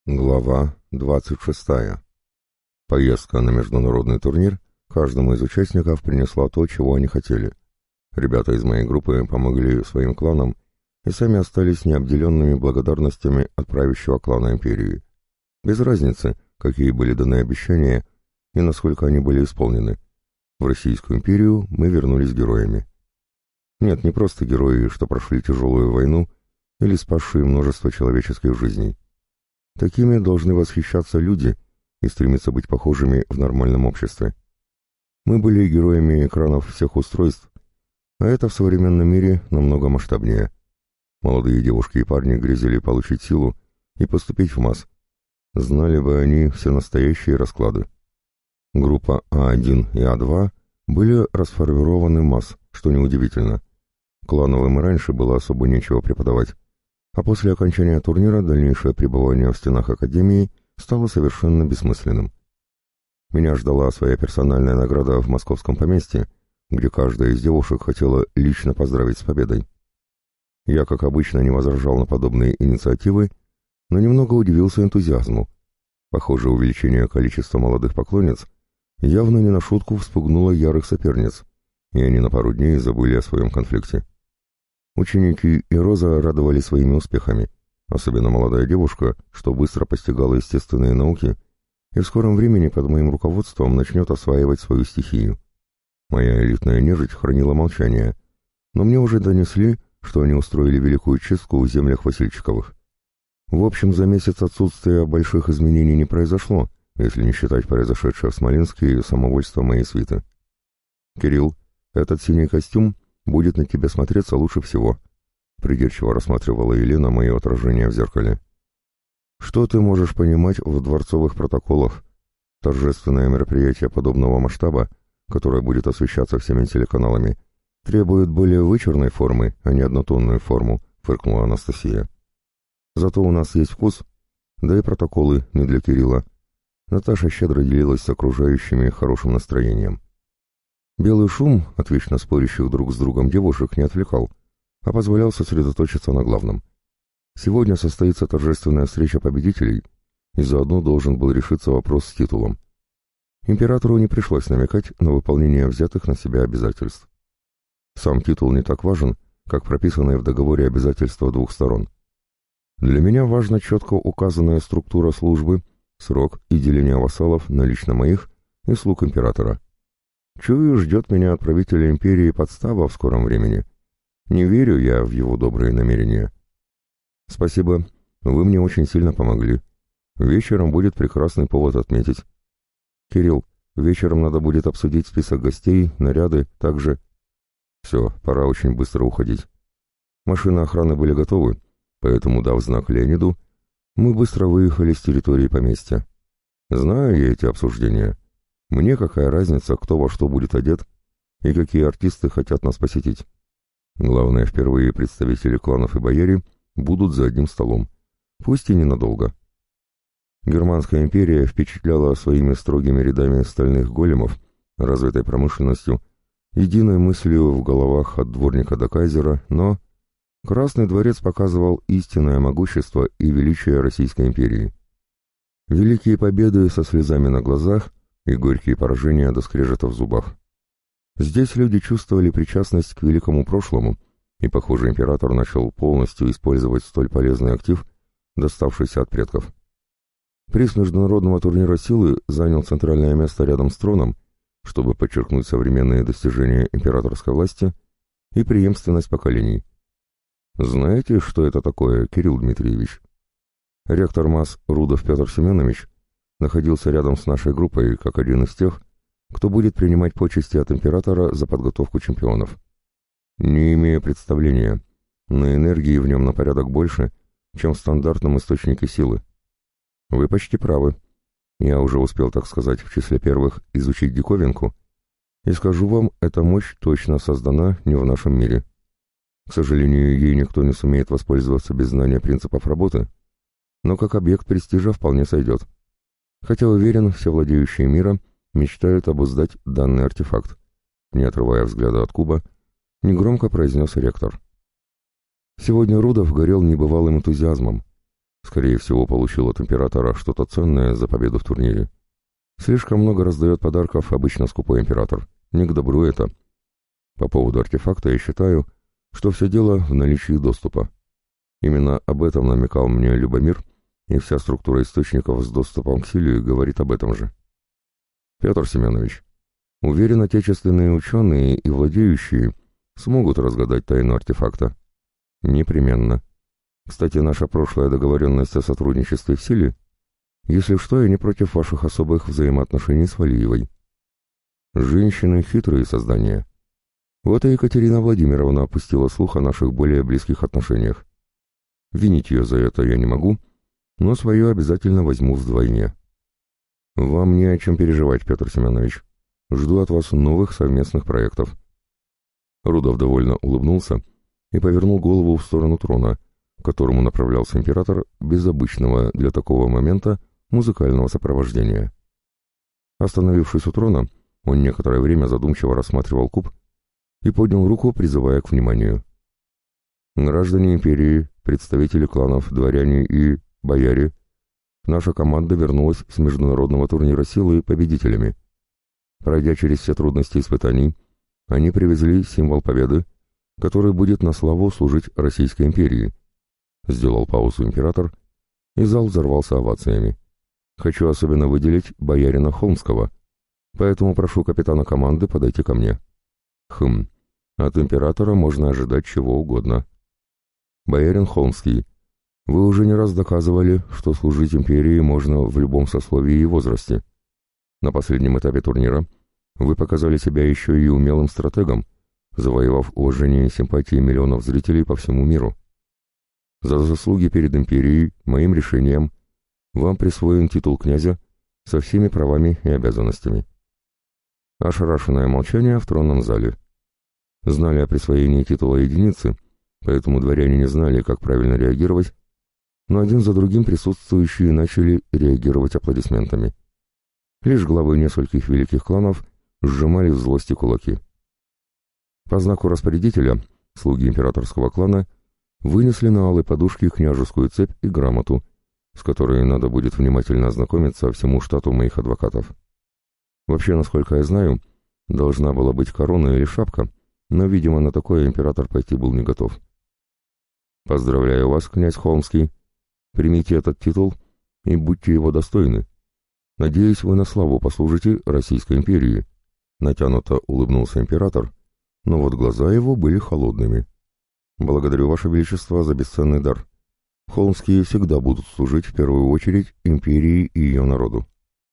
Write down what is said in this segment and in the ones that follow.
Глава 26. Поездка на международный турнир каждому из участников принесла то, чего они хотели. Ребята из моей группы помогли своим кланам и сами остались необделенными благодарностями от правящего клана империи. Без разницы, какие были даны обещания и насколько они были исполнены. В Российскую империю мы вернулись героями. Нет, не просто герои, что прошли тяжелую войну или спасшие множество человеческих жизней. Такими должны восхищаться люди и стремиться быть похожими в нормальном обществе. Мы были героями экранов всех устройств, а это в современном мире намного масштабнее. Молодые девушки и парни грезили получить силу и поступить в МАС. Знали бы они все настоящие расклады. Группа А1 и А2 были расформированы в МАС, что неудивительно. Клановым и раньше было особо нечего преподавать. А после окончания турнира дальнейшее пребывание в стенах Академии стало совершенно бессмысленным. Меня ждала своя персональная награда в московском поместье, где каждая из девушек хотела лично поздравить с победой. Я, как обычно, не возражал на подобные инициативы, но немного удивился энтузиазму. Похоже, увеличение количества молодых поклонниц явно не на шутку вспугнуло ярых соперниц, и они на пару дней забыли о своем конфликте. Ученики и Роза радовали своими успехами, особенно молодая девушка, что быстро постигала естественные науки и в скором времени под моим руководством начнет осваивать свою стихию. Моя элитная нежить хранила молчание, но мне уже донесли, что они устроили великую чистку в землях Васильчиковых. В общем, за месяц отсутствия больших изменений не произошло, если не считать произошедшее в Смоленске самовольство моей свиты. «Кирилл, этот синий костюм будет на тебе смотреться лучше всего», — придирчиво рассматривала Елена мое отражение в зеркале. «Что ты можешь понимать в дворцовых протоколах? Торжественное мероприятие подобного масштаба, которое будет освещаться всеми телеканалами, требует более вычурной формы, а не однотонную форму», — фыркнула Анастасия. «Зато у нас есть вкус, да и протоколы не для Кирилла». Наташа щедро делилась с окружающими хорошим настроением. Белый шум от вечно спорящих друг с другом девушек не отвлекал, а позволял сосредоточиться на главном. Сегодня состоится торжественная встреча победителей, и заодно должен был решиться вопрос с титулом. Императору не пришлось намекать на выполнение взятых на себя обязательств. Сам титул не так важен, как прописанные в договоре обязательства двух сторон. Для меня важна четко указанная структура службы, срок и деление вассалов на лично моих и слуг императора. Чую, ждет меня от правителя империи подстава в скором времени. Не верю я в его добрые намерения. Спасибо, вы мне очень сильно помогли. Вечером будет прекрасный повод отметить. Кирилл, вечером надо будет обсудить список гостей, наряды, также... Все, пора очень быстро уходить. Машины охраны были готовы, поэтому, дав знак Леониду, мы быстро выехали с территории поместья. Знаю я эти обсуждения. Мне какая разница, кто во что будет одет и какие артисты хотят нас посетить. Главное, впервые представители кланов и бояре будут за одним столом, пусть и ненадолго. Германская империя впечатляла своими строгими рядами стальных големов, развитой промышленностью, единой мыслью в головах от дворника до кайзера, но Красный дворец показывал истинное могущество и величие Российской империи. Великие победы со слезами на глазах и горькие поражения до скрежета в зубах. Здесь люди чувствовали причастность к великому прошлому, и, похоже, император начал полностью использовать столь полезный актив, доставшийся от предков. Приз международного турнира силы занял центральное место рядом с троном, чтобы подчеркнуть современные достижения императорской власти и преемственность поколений. Знаете, что это такое, Кирилл Дмитриевич? Ректор МАС Рудов Петр Семенович находился рядом с нашей группой как один из тех, кто будет принимать почести от императора за подготовку чемпионов. Не имея представления, но энергии в нем на порядок больше, чем в стандартном источнике силы. Вы почти правы. Я уже успел, так сказать, в числе первых изучить диковинку, и скажу вам, эта мощь точно создана не в нашем мире. К сожалению, ей никто не сумеет воспользоваться без знания принципов работы, но как объект престижа вполне сойдет. Хотя уверен, все владеющие миром мечтают обуздать данный артефакт. Не отрывая взгляда от куба, негромко произнес ректор. Сегодня Рудов горел небывалым энтузиазмом. Скорее всего, получил от императора что-то ценное за победу в турнире. Слишком много раздает подарков обычно скупой император. Не к добру это. По поводу артефакта я считаю, что все дело в наличии доступа. Именно об этом намекал мне Любомир, и вся структура источников с доступом к силе говорит об этом же. Петр Семенович, уверен, отечественные ученые и владеющие смогут разгадать тайну артефакта. Непременно. Кстати, наша прошлая договоренность о сотрудничестве в силе, если что, я не против ваших особых взаимоотношений с Валиевой. Женщины — хитрые создания. Вот и Екатерина Владимировна опустила слух о наших более близких отношениях. Винить ее за это я не могу, но свое обязательно возьму вдвойне. Вам не о чем переживать, Петр Семенович. Жду от вас новых совместных проектов. Рудов довольно улыбнулся и повернул голову в сторону трона, к которому направлялся император без обычного для такого момента музыкального сопровождения. Остановившись у трона, он некоторое время задумчиво рассматривал куб и поднял руку, призывая к вниманию. Граждане империи, представители кланов, дворяне и бояре, наша команда вернулась с международного турнира силы победителями. Пройдя через все трудности испытаний, они привезли символ победы, который будет на славу служить Российской империи. Сделал паузу император, и зал взорвался овациями. Хочу особенно выделить боярина Холмского, поэтому прошу капитана команды подойти ко мне. От императора можно ожидать чего угодно. Боярин Холмский, вы уже не раз доказывали, что служить империи можно в любом сословии и возрасте. На последнем этапе турнира вы показали себя еще и умелым стратегом, завоевав уважение и симпатии миллионов зрителей по всему миру. За заслуги перед империей, моим решением, вам присвоен титул князя со всеми правами и обязанностями. Ошарашенное молчание в тронном зале. Знали о присвоении титула единицы, поэтому дворяне не знали, как правильно реагировать, но один за другим присутствующие начали реагировать аплодисментами. Лишь главы нескольких великих кланов сжимали в злости кулаки. По знаку распорядителя слуги императорского клана вынесли на алой подушке княжескую цепь и грамоту, с которой надо будет внимательно ознакомиться всему штату моих адвокатов. Вообще, насколько я знаю, должна была быть корона или шапка, но, видимо, на такое император пойти был не готов. Поздравляю вас, князь Холмский. Примите этот титул и будьте его достойны. Надеюсь, вы на славу послужите Российской империи. Натянуто улыбнулся император, но вот глаза его были холодными. Благодарю, Ваше Величество, за бесценный дар. Холмские всегда будут служить в первую очередь империи и ее народу.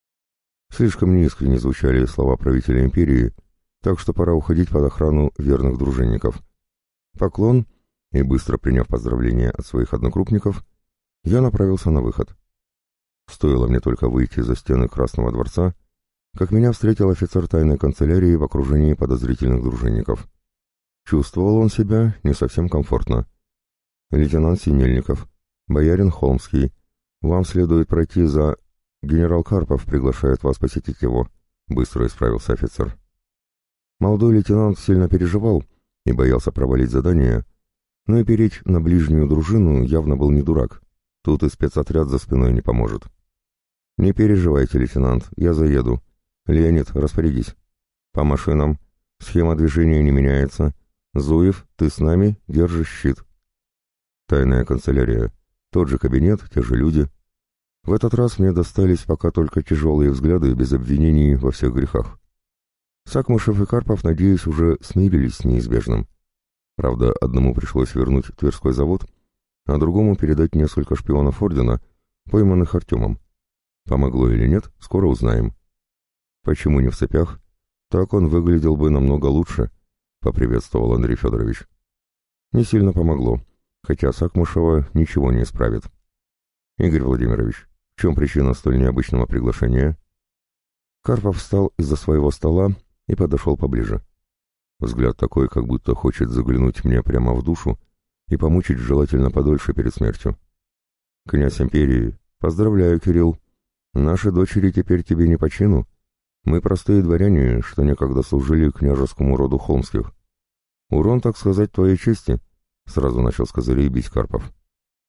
Слишком неискренне звучали слова правителя империи, так что пора уходить под охрану верных дружинников. Поклон, и быстро приняв поздравления от своих однокрупников, я направился на выход. Стоило мне только выйти за стены Красного дворца, как меня встретил офицер тайной канцелярии в окружении подозрительных дружинников. Чувствовал он себя не совсем комфортно. «Лейтенант Синельников, боярин Холмский, вам следует пройти за... Генерал Карпов приглашает вас посетить его», — быстро исправился офицер. Молодой лейтенант сильно переживал и боялся провалить задание, но и переть на ближнюю дружину явно был не дурак. Тут и спецотряд за спиной не поможет. «Не переживайте, лейтенант, я заеду. Леонид, распорядись. По машинам. Схема движения не меняется. Зуев, ты с нами, держишь щит». Тайная канцелярия. Тот же кабинет, те же люди. В этот раз мне достались пока только тяжелые взгляды без обвинений во всех грехах. Сакмышев и Карпов, надеюсь, уже смирились с неизбежным. Правда, одному пришлось вернуть Тверской завод, а другому передать несколько шпионов ордена, пойманных Артемом. Помогло или нет, скоро узнаем. Почему не в цепях? Так он выглядел бы намного лучше, — поприветствовал Андрей Федорович. Не сильно помогло, хотя Сакмышева ничего не исправит. Игорь Владимирович, в чем причина столь необычного приглашения? Карпов встал из-за своего стола и подошел поближе. Взгляд такой, как будто хочет заглянуть мне прямо в душу и помучить желательно подольше перед смертью. «Князь империи, поздравляю, Кирилл. Наши дочери теперь тебе не по чину. Мы простые дворяне, что некогда служили княжескому роду Холмских. Урон, так сказать, твоей чести», — сразу начал с козырей бить Карпов.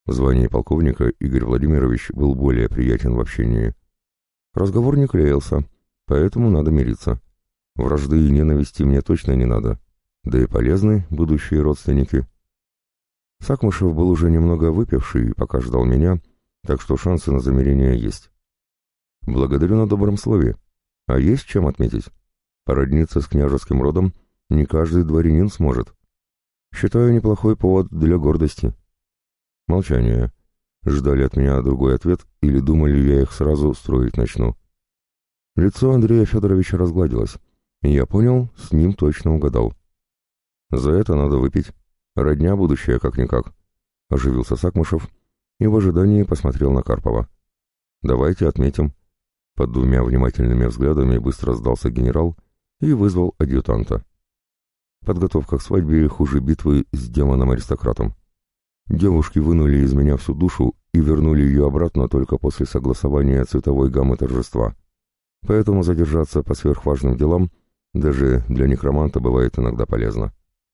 В звании полковника Игорь Владимирович был более приятен в общении. Разговор не клеился, поэтому надо мириться. Вражды и ненависти мне точно не надо. Да и полезны будущие родственники. Сакмышев был уже немного выпивший, пока ждал меня, так что шансы на замирение есть. Благодарю на добром слове. А есть чем отметить? Породниться с княжеским родом не каждый дворянин сможет. Считаю неплохой повод для гордости. Молчание. Ждали от меня другой ответ или думали, я их сразу строить начну. Лицо Андрея Федоровича разгладилось, и я понял, с ним точно угадал. За это надо выпить. Родня будущая как-никак. Оживился Сакмышев и в ожидании посмотрел на Карпова. Давайте отметим. Под двумя внимательными взглядами быстро сдался генерал и вызвал адъютанта. Подготовка к свадьбе хуже битвы с демоном-аристократом. Девушки вынули из меня всю душу и вернули ее обратно только после согласования цветовой гаммы торжества. Поэтому задержаться по сверхважным делам даже для некроманта бывает иногда полезно.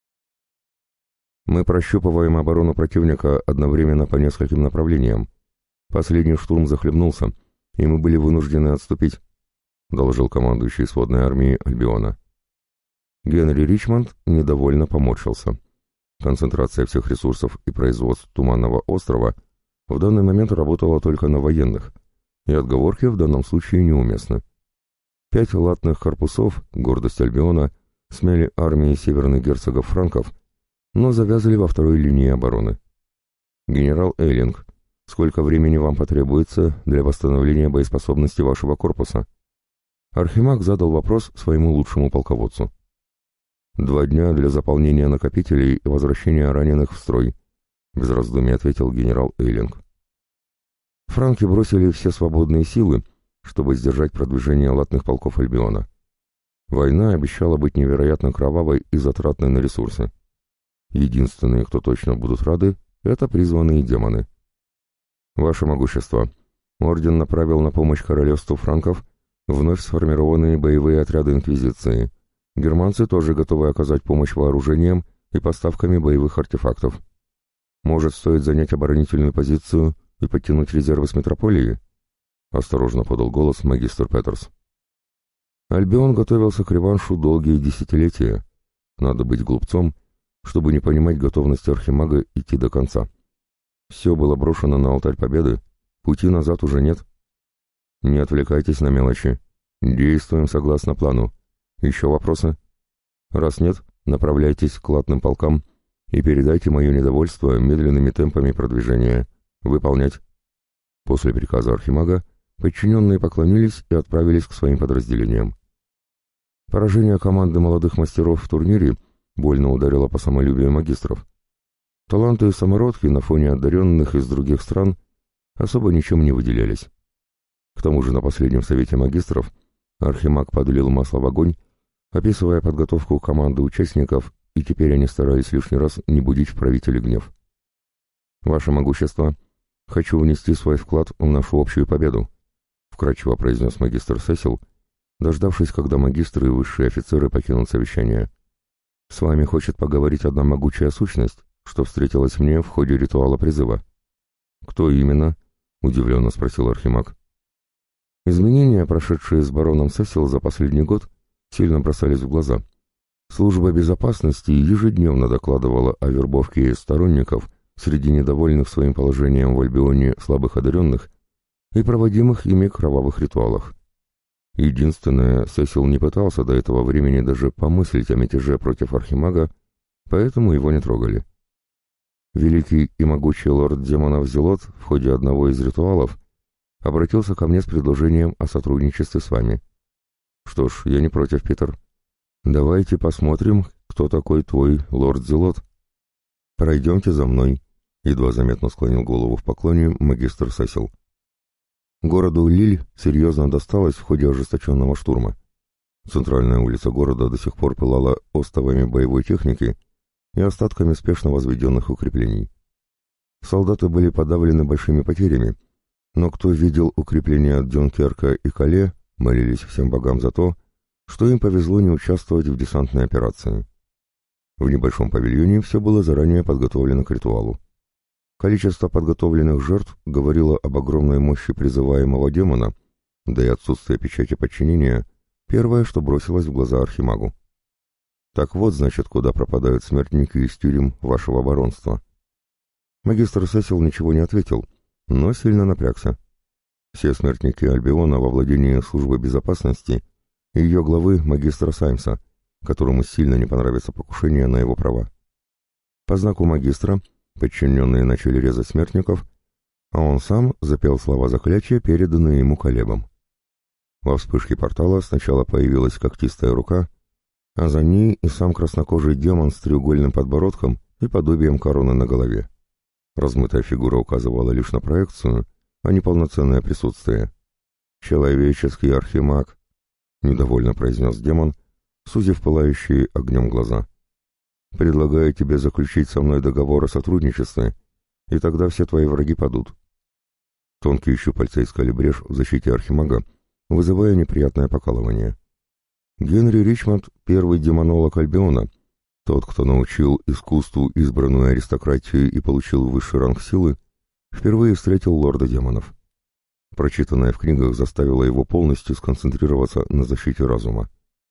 Мы прощупываем оборону противника одновременно по нескольким направлениям. Последний штурм захлебнулся, и мы были вынуждены отступить, доложил командующий сводной армией Альбиона. Генри Ричмонд недовольно поморщился. Концентрация всех ресурсов и производств Туманного острова в данный момент работала только на военных, и отговорки в данном случае неуместны. 5 латных корпусов, гордость Альбиона, смяли армии северных герцогов франков, но завязали во второй линии обороны. Генерал Эйлинг, сколько времени вам потребуется для восстановления боеспособности вашего корпуса? Архимаг задал вопрос своему лучшему полководцу. 2 дня для заполнения накопителей и возвращения раненых в строй, без раздумий ответил генерал Эйлинг. Франки бросили все свободные силы, чтобы сдержать продвижение латных полков Альбиона. Война обещала быть невероятно кровавой и затратной на ресурсы. Единственные, кто точно будут рады, это призванные демоны. Ваше могущество, орден направил на помощь королевству франков вновь сформированные боевые отряды Инквизиции. Германцы тоже готовы оказать помощь вооружением и поставками боевых артефактов. Может, стоит занять оборонительную позицию и подтянуть резервы с метрополии? Осторожно подал голос магистр Петерс. Альбион готовился к реваншу долгие десятилетия. Надо быть глупцом, чтобы не понимать готовности архимага идти до конца. Все было брошено на алтарь победы, пути назад уже нет. Не отвлекайтесь на мелочи. Действуем согласно плану. Еще вопросы? Раз нет, направляйтесь к латным полкам и передайте мое недовольство медленными темпами продвижения. Выполнять. После приказа архимага подчиненные поклонились и отправились к своим подразделениям. Поражение команды молодых мастеров в турнире больно ударило по самолюбию магистров. Таланты и самородки на фоне одаренных из других стран особо ничем не выделялись. К тому же на последнем совете магистров архимаг подлил масло в огонь, описывая подготовку команды участников, и теперь они старались лишний раз не будить в правителе гнев. «Ваше могущество, хочу внести свой вклад в нашу общую победу», вкратчиво произнес магистр Сесил, дождавшись, когда магистры и высшие офицеры покинут совещание. «С вами хочет поговорить одна могучая сущность, что встретилась мне в ходе ритуала призыва». «Кто именно?» — удивленно спросил архимаг. Изменения, прошедшие с бароном Сесил за последний год, сильно бросались в глаза. Служба безопасности ежедневно докладывала о вербовке сторонников среди недовольных своим положением в Альбионе слабых одаренных и проводимых ими кровавых ритуалах. Единственное, Сесил не пытался до этого времени даже помыслить о мятеже против архимага, поэтому его не трогали. Великий и могучий лорд демонов Зелот в ходе одного из ритуалов обратился ко мне с предложением о сотрудничестве с вами. Что ж, я не против, Питер. Давайте посмотрим, кто такой твой лорд Зелот. Пройдемте за мной, едва заметно склонил голову в поклоне магистр Сесил. Городу Лиль серьезно досталось в ходе ожесточенного штурма. Центральная улица города до сих пор пылала остовами боевой техники и остатками спешно возведенных укреплений. Солдаты были подавлены большими потерями, но кто видел укрепления от Дюнкерка и Кале, молились всем богам за то, что им повезло не участвовать в десантной операции. В небольшом павильоне все было заранее подготовлено к ритуалу. Количество подготовленных жертв говорило об огромной мощи призываемого демона, да и отсутствие печати подчинения — первое, что бросилось в глаза архимагу. Так вот, значит, куда пропадают смертники из тюрем вашего баронства. Магистр Сесил ничего не ответил, но сильно напрягся. Все смертники Альбиона во владении службы безопасности и ее главы магистра Саймса, которому сильно не понравится покушение на его права. По знаку магистра подчиненные начали резать смертников, а он сам запел слова заклятия, переданные ему Калебом. Во вспышке портала сначала появилась когтистая рука, а за ней и сам краснокожий демон с треугольным подбородком и подобием короны на голове. Размытая фигура указывала лишь на проекцию, а не полноценное присутствие. «Человеческий архимаг», — недовольно произнес демон, сузив пылающие огнем глаза. «Предлагаю тебе заключить со мной договор о сотрудничестве, и тогда все твои враги падут». Тонкие щупальца искали брешь в защите архимага, вызывая неприятное покалывание. Генри Ричмонд — первый демонолог Альбиона, тот, кто научил искусству избранную аристократию и получил высший ранг силы, впервые встретил лорда демонов. Прочитанное в книгах заставило его полностью сконцентрироваться на защите разума.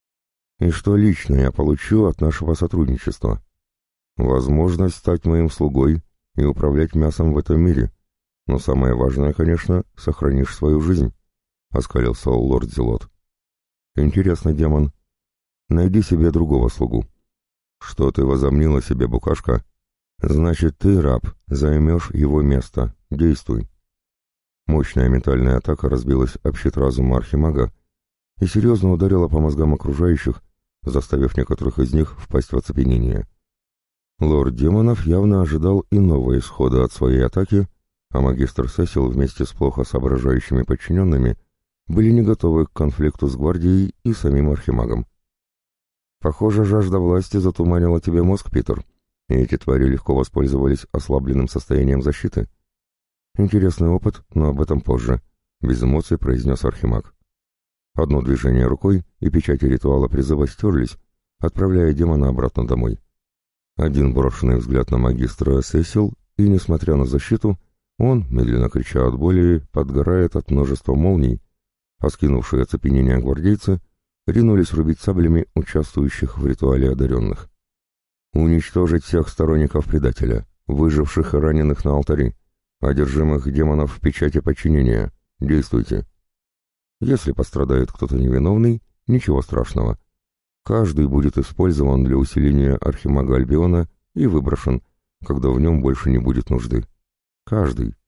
«И что лично я получу от нашего сотрудничества? Возможность стать моим слугой и управлять мясом в этом мире. Но самое важное, конечно, сохранишь свою жизнь», — оскалился лорд Зелот. «Интересно, демон. Найди себе другого слугу». «Что ты возомнил о себе, букашка? Значит, ты, раб, займешь его место. Действуй». Мощная ментальная атака разбилась об щит разума архимага и серьезно ударила по мозгам окружающих, заставив некоторых из них впасть в оцепенение. Лорд демонов явно ожидал иного исхода от своей атаки, а магистр Сесил вместе с плохо соображающими подчиненными были не готовы к конфликту с гвардией и самим архимагом. «Похоже, жажда власти затуманила тебе мозг, Питер, и эти твари легко воспользовались ослабленным состоянием защиты. Интересный опыт, но об этом позже», — без эмоций произнес архимаг. Одно движение рукой, и печати ритуала призыва стерлись, отправляя демона обратно домой. Один брошенный взгляд на магистра Сесил, и, несмотря на защиту, он, медленно крича от боли, подгорает от множества молний, а скинувшие оцепенение гвардейцы ринулись рубить саблями участвующих в ритуале одаренных. «Уничтожить всех сторонников предателя, выживших и раненых на алтаре, одержимых демонов в печати подчинения. Действуйте». Если пострадает кто-то невиновный, ничего страшного. Каждый будет использован для усиления архимага Альбиона и выброшен, когда в нем больше не будет нужды. Каждый.